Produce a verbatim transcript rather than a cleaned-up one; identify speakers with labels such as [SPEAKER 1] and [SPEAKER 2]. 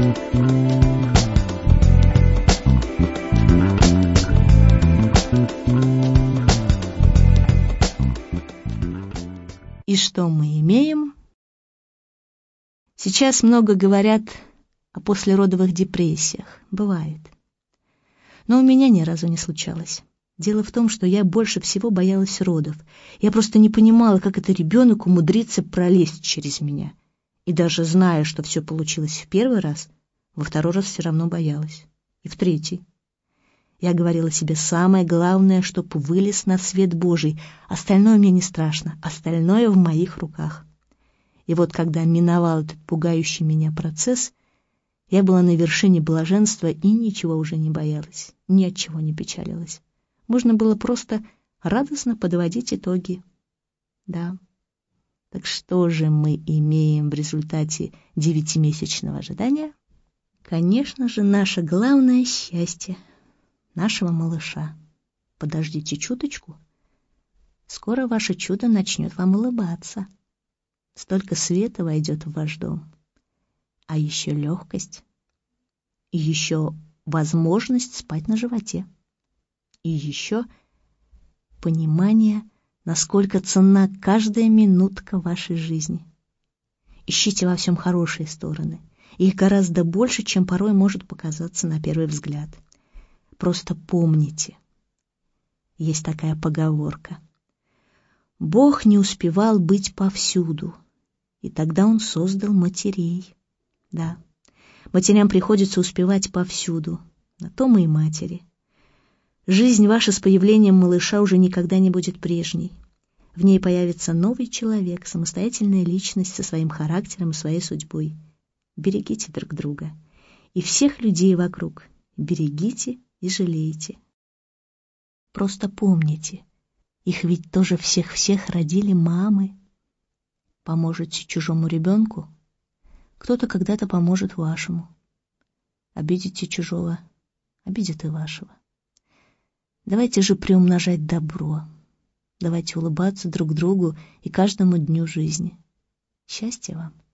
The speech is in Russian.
[SPEAKER 1] И что мы имеем? Сейчас много говорят о послеродовых депрессиях. Бывает. Но у меня ни разу не случалось. Дело в том, что я больше всего боялась родов. Я просто не понимала, как это ребенок умудрится пролезть через меня. И даже зная, что все получилось в первый раз, во второй раз все равно боялась. И в третий. Я говорила себе, самое главное, чтоб вылез на свет Божий. Остальное мне не страшно. Остальное в моих руках. И вот когда миновал этот пугающий меня процесс, я была на вершине блаженства и ничего уже не боялась, ни от чего не печалилась. Можно было просто радостно подводить итоги. Да. Так что же мы имеем в результате девятимесячного ожидания? Конечно же, наше главное счастье нашего малыша. Подождите чуточку. Скоро ваше чудо начнет вам улыбаться. Столько света войдет в ваш дом. А еще легкость. И еще возможность спать на животе. И еще понимание, насколько ценна каждая минутка вашей жизни. Ищите во всем хорошие стороны. Их гораздо больше, чем порой может показаться на первый взгляд. Просто помните, есть такая поговорка. Бог не успевал быть повсюду, и тогда Он создал матерей. Да, матерям приходится успевать повсюду, на то мы и матери. Жизнь ваша с появлением малыша уже никогда не будет прежней. В ней появится новый человек, самостоятельная личность со своим характером и своей судьбой. Берегите друг друга. И всех людей вокруг берегите и жалейте. Просто помните, их ведь тоже всех-всех родили мамы. Поможете чужому ребенку, кто-то когда-то поможет вашему. Обидите чужого, обидит и вашего. Давайте же приумножать добро. Давайте улыбаться друг другу и каждому дню жизни. Счастья вам!